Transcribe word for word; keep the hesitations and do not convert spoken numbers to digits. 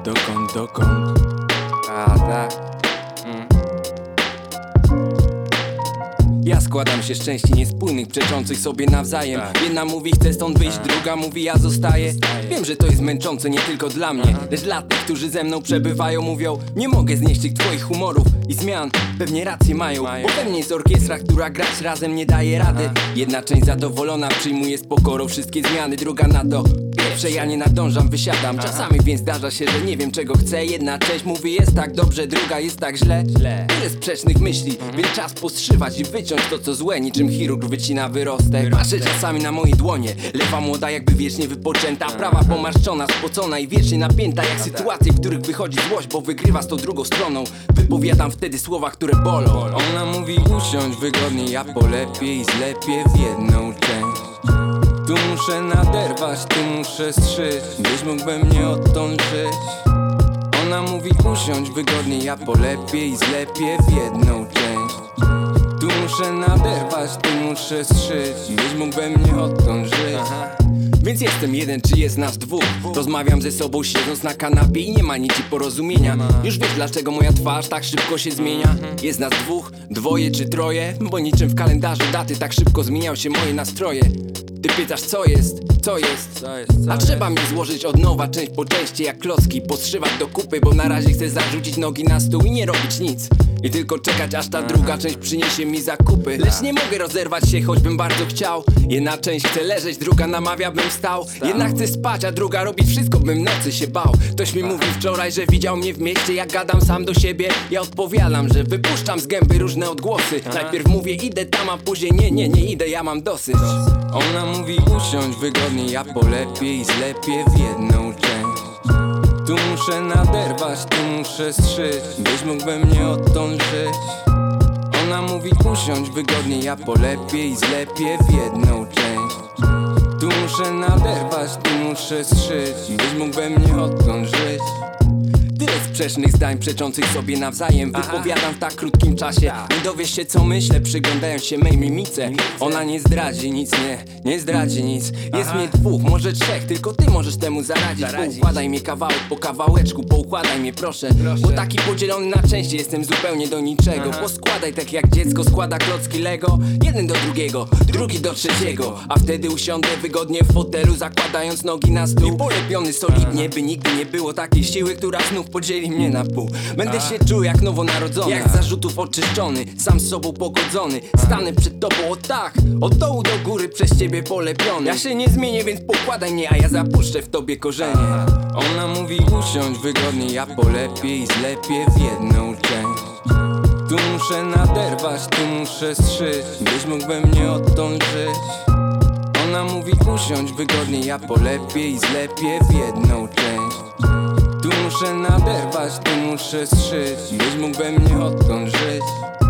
dokąd, dokąd? A tak. mm. Ja składam się z części niespójnych, przeczących sobie nawzajem. Jedna mówi chcę stąd wyjść, druga mówi ja zostaję. Wiem, że to jest męczące nie tylko dla mnie, lecz dla tych, którzy ze mną przebywają. Mówią, nie mogę znieść tych twoich humorów i zmian. Pewnie racje mają, bo pewnie jest orkiestra, która grać razem nie daje rady. Jedna część zadowolona przyjmuje z pokorą wszystkie zmiany, druga na to pierwsze ja nie nadążam, wysiadam. Czasami więc zdarza się, że nie wiem czego chcę. Jedna część mówi jest tak dobrze, druga jest tak źle. Tyle sprzecznych myśli, więc czas postrzywać i wyciąć to co złe, niczym chirurg wycina wyrostek. Patrzę czasami na moje dłonie, lewa młoda jakby wiecznie wypoczęta, prawa pomarszczona, spocona i wiecznie napięta. Jak sytuacje, w których wychodzi złość, bo wygrywa z tą drugą stroną. Wypowiadam wtedy słowa, które bolą. Ona mówi usiądź wygodnie, ja polepiej i zlepię w jedną część. Tu muszę naderwać, tu muszę strzyć, byś mógł we mnie odtąd żyć. Ona mówi usiądź wygodnie, ja polepiej i zlepię w jedną część. Tu muszę naderwać, tu muszę strzyć, byś mógł we mnie odtąd żyć. Więc jestem jeden, czy jest nas dwóch. Rozmawiam ze sobą siedząc na kanapie i nie ma nici porozumienia. Już wiesz dlaczego moja twarz tak szybko się zmienia. Jest nas dwóch, dwoje czy troje, bo niczym w kalendarzu daty tak szybko zmieniają się moje nastroje. Ty pytasz co jest, co jest, co jest co A trzeba jest? Mi złożyć od nowa część po części jak klocki, podszywać do kupy, bo na razie chcę zarzucić nogi na stół i nie robić nic. I tylko czekać aż ta druga część przyniesie mi zakupy. Lecz nie mogę rozerwać się, choćbym bardzo chciał. Jedna część chce leżeć, druga namawia bym wstał. Jedna chce spać, a druga robi wszystko bym nocy się bał. Ktoś mi mówił wczoraj, że widział mnie w mieście jak gadam sam do siebie. Ja odpowiadam, że wypuszczam z gęby różne odgłosy. Najpierw mówię idę tam, a później nie, nie, nie idę, ja mam dosyć. Ona mówi usiądź wygodnie, ja polepiej i zlepię w jedną część. Tu muszę naderwać, tu muszę strzyć, byś mógł we mnie odtąd żyć. Ona mówi usiądź wygodnie, ja polepiej i zlepię w jedną część. Tu muszę naderwać, tu muszę strzyć, byś mógł we mnie odtąd żyć. Tyle sprzecznych zdań przeczących sobie nawzajem wypowiadam w tak krótkim czasie. Nie dowiesz się co myślę, przyglądając się mej mimice. Ona nie zdradzi nic, nie, nie zdradzi nic. Jest mnie dwóch, może trzech, tylko ty możesz temu zaradzić. Poukładaj mnie kawałek po kawałeczku, poukładaj mnie proszę. Bo taki podzielony na części jestem zupełnie do niczego. Poskładaj tak jak dziecko składa klocki Lego. Jeden do drugiego, drugi do trzeciego. A wtedy usiądę wygodnie w fotelu, zakładając nogi na stół. I polepiony solidnie, by nigdy nie było takiej siły, która znów podzieli mnie na pół. Będę się czuł jak nowonarodzony, jak z zarzutów oczyszczony, sam z sobą pogodzony. Stanę przed tobą o tak, od dołu do góry przez ciebie polepiony. Ja się nie zmienię, więc pokładaj mnie, a ja zapuszczę w tobie korzenie. Ona mówi usiądź wygodnie, ja polepiej i zlepię w jedną część. Tu muszę naderwać, tu muszę strzyć, byś mógł we mnie odtąd żyć. Ona mówi usiądź wygodnie, ja polepiej i zlepię w jedną część. Tu muszę naderwać, tu muszę strzyć, byś mógł we mnie odtąd żyć.